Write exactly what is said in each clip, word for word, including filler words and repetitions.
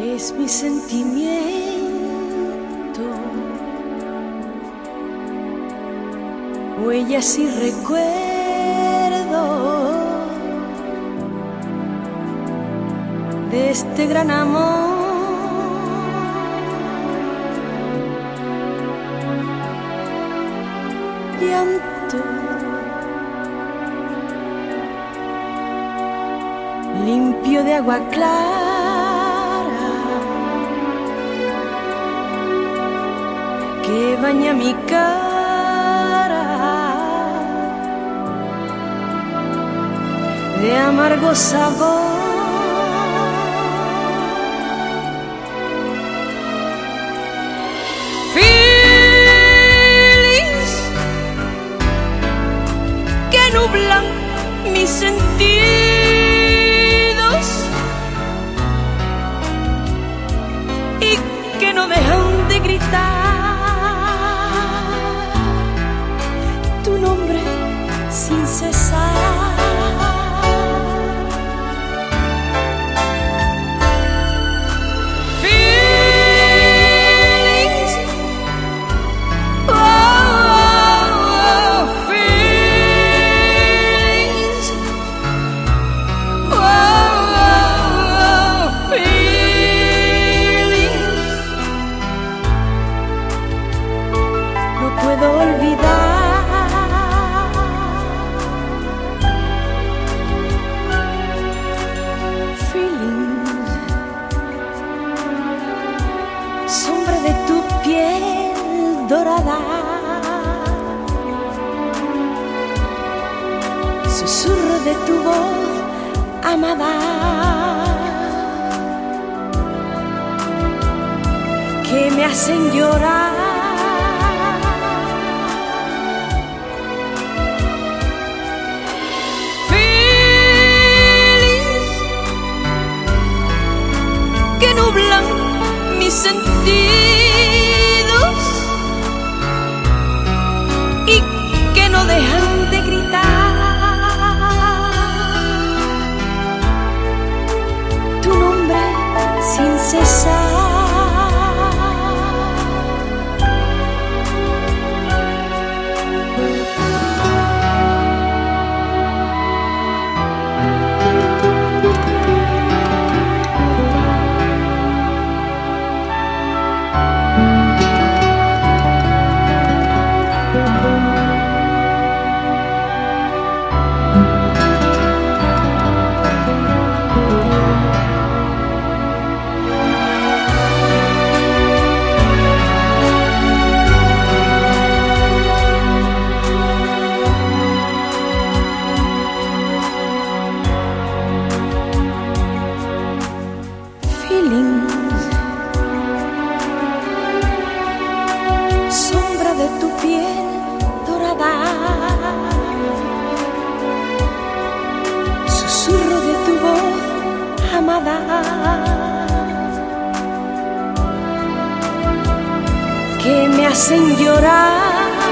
es mi sentimiento, huellas y recuerdos de este gran amor. Llanto limpio de agua clara que baña mi cara de amargo sabor. Feelings que nublan mis sentidos y que no dejan de gritar tu nombre sin cesar. Sombra de tu piel dorada, susurro de tu voz amada, que me hacen llorar. Feelings que nublan mis sentidos y que no dejan de gritar tu nombre sin cesar. Sombra de tu piel dorada, susurro de tu voz amada, que me hacen llorar.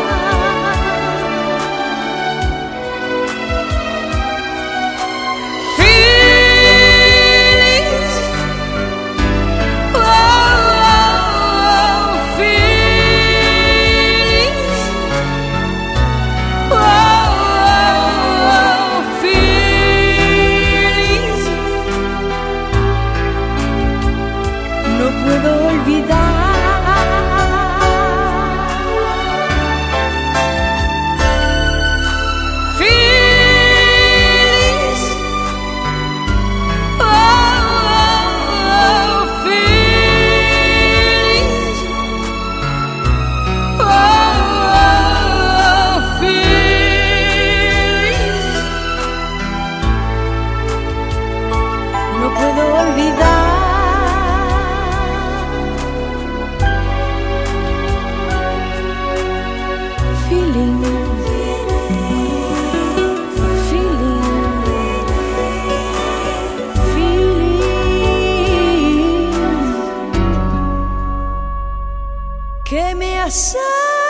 No puedo olvidar feelings, oh, oh, feelings, oh, oh, feelings. No puedo olvidar feeling, feeling, feeling que me hace